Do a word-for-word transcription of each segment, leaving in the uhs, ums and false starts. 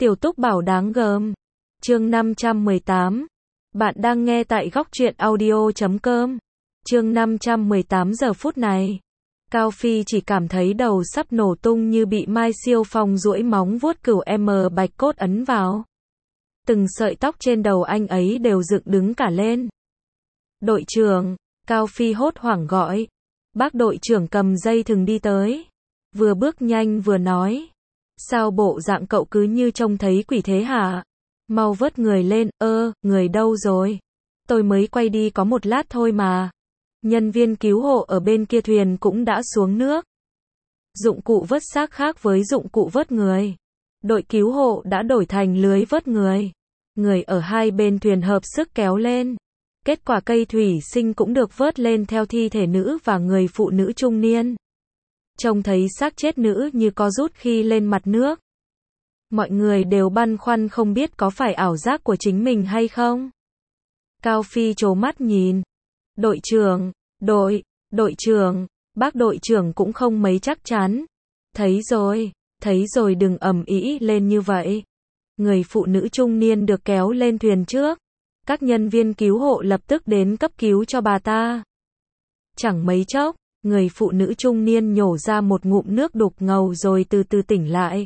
Tiểu Túc Bảo đáng gờm. Chương năm trăm mười tám. Bạn đang nghe tại góc truyện audio chấm com. Chương năm trăm mười tám giờ phút này. Cao Phi chỉ cảm thấy đầu sắp nổ tung như bị Mai Siêu Phong duỗi móng vuốt cửu M bạch cốt ấn vào. Từng sợi tóc trên đầu anh ấy đều dựng đứng cả lên. Đội trưởng, Cao Phi hốt hoảng gọi. Bác đội trưởng cầm dây thừng đi tới. Vừa bước nhanh vừa nói. Sao bộ dạng cậu cứ như trông thấy quỷ thế hả? Mau vớt người lên, ơ, người đâu rồi? Tôi mới quay đi có một lát thôi mà. Nhân viên cứu hộ ở bên kia thuyền cũng đã xuống nước. Dụng cụ vớt xác khác với dụng cụ vớt người. Đội cứu hộ đã đổi thành lưới vớt người. Người ở hai bên thuyền hợp sức kéo lên. Kết quả cây thủy sinh cũng được vớt lên theo thi thể nữ và người phụ nữ trung niên. Trông thấy xác chết nữ như có rút khi lên mặt nước. Mọi người đều băn khoăn không biết có phải ảo giác của chính mình hay không. Cao Phi trố mắt nhìn. Đội trưởng, đội, đội trưởng, bác đội trưởng cũng không mấy chắc chắn. Thấy rồi, thấy rồi đừng ầm ĩ lên như vậy. Người phụ nữ trung niên được kéo lên thuyền trước. Các nhân viên cứu hộ lập tức đến cấp cứu cho bà ta. Chẳng mấy chốc, người phụ nữ trung niên nhổ ra một ngụm nước đục ngầu rồi từ từ tỉnh lại.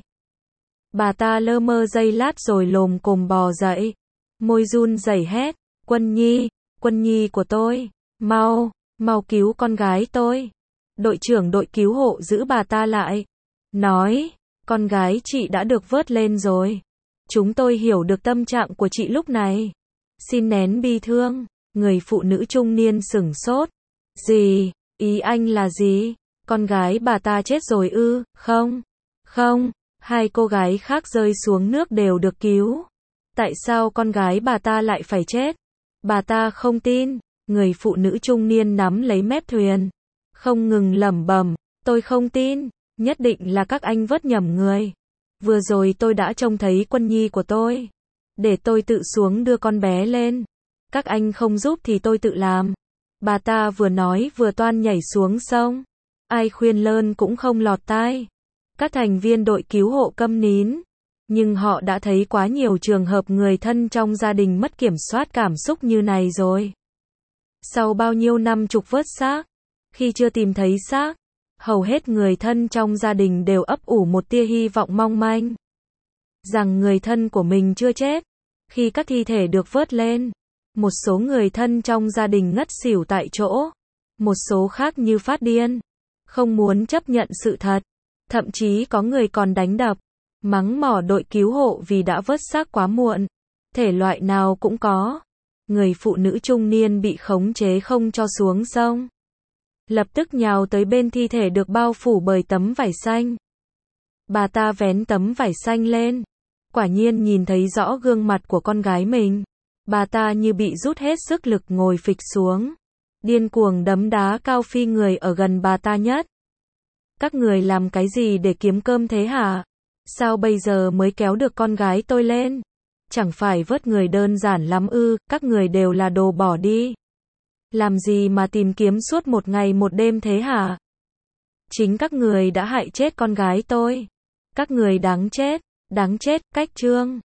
Bà ta lơ mơ giây lát rồi lồm cồm bò dậy. Môi run rẩy hét, Quân Nhi, Quân Nhi của tôi, mau, mau cứu con gái tôi. Đội trưởng đội cứu hộ giữ bà ta lại. Nói, con gái chị đã được vớt lên rồi. Chúng tôi hiểu được tâm trạng của chị lúc này. Xin nén bi thương. Người phụ nữ trung niên sửng sốt. Gì? Ý anh là gì? Con gái bà ta chết rồi ư? Không, không. Hai cô gái khác rơi xuống nước đều được cứu. Tại sao con gái bà ta lại phải chết? Bà ta không tin. Người phụ nữ trung niên nắm lấy mép thuyền. Không ngừng lẩm bẩm. Tôi không tin. Nhất định là các anh vớt nhầm người. Vừa rồi tôi đã trông thấy Quân Nhi của tôi. Để tôi tự xuống đưa con bé lên. Các anh không giúp thì tôi tự làm. Bà ta vừa nói vừa toan nhảy xuống sông. Ai khuyên lơn cũng không lọt tai. Các thành viên đội cứu hộ câm nín. Nhưng họ đã thấy quá nhiều trường hợp người thân trong gia đình mất kiểm soát cảm xúc như này rồi. Sau bao nhiêu năm trục vớt xác, khi chưa tìm thấy xác, hầu hết người thân trong gia đình đều ấp ủ một tia hy vọng mong manh. Rằng người thân của mình chưa chết. Khi các thi thể được vớt lên, một số người thân trong gia đình ngất xỉu tại chỗ. Một số khác như phát điên. Không muốn chấp nhận sự thật. Thậm chí có người còn đánh đập, mắng mỏ đội cứu hộ vì đã vớt xác quá muộn. Thể loại nào cũng có. Người phụ nữ trung niên bị khống chế không cho xuống sông. Lập tức nhào tới bên thi thể được bao phủ bởi tấm vải xanh. Bà ta vén tấm vải xanh lên. Quả nhiên nhìn thấy rõ gương mặt của con gái mình. Bà ta như bị rút hết sức lực ngồi phịch xuống. Điên cuồng đấm đá Cao Phi người ở gần bà ta nhất. Các người làm cái gì để kiếm cơm thế hả? Sao bây giờ mới kéo được con gái tôi lên? Chẳng phải vớt người đơn giản lắm ư, các người đều là đồ bỏ đi. Làm gì mà tìm kiếm suốt một ngày một đêm thế hả? Chính các người đã hại chết con gái tôi. Các người đáng chết, đáng chết, cách chương.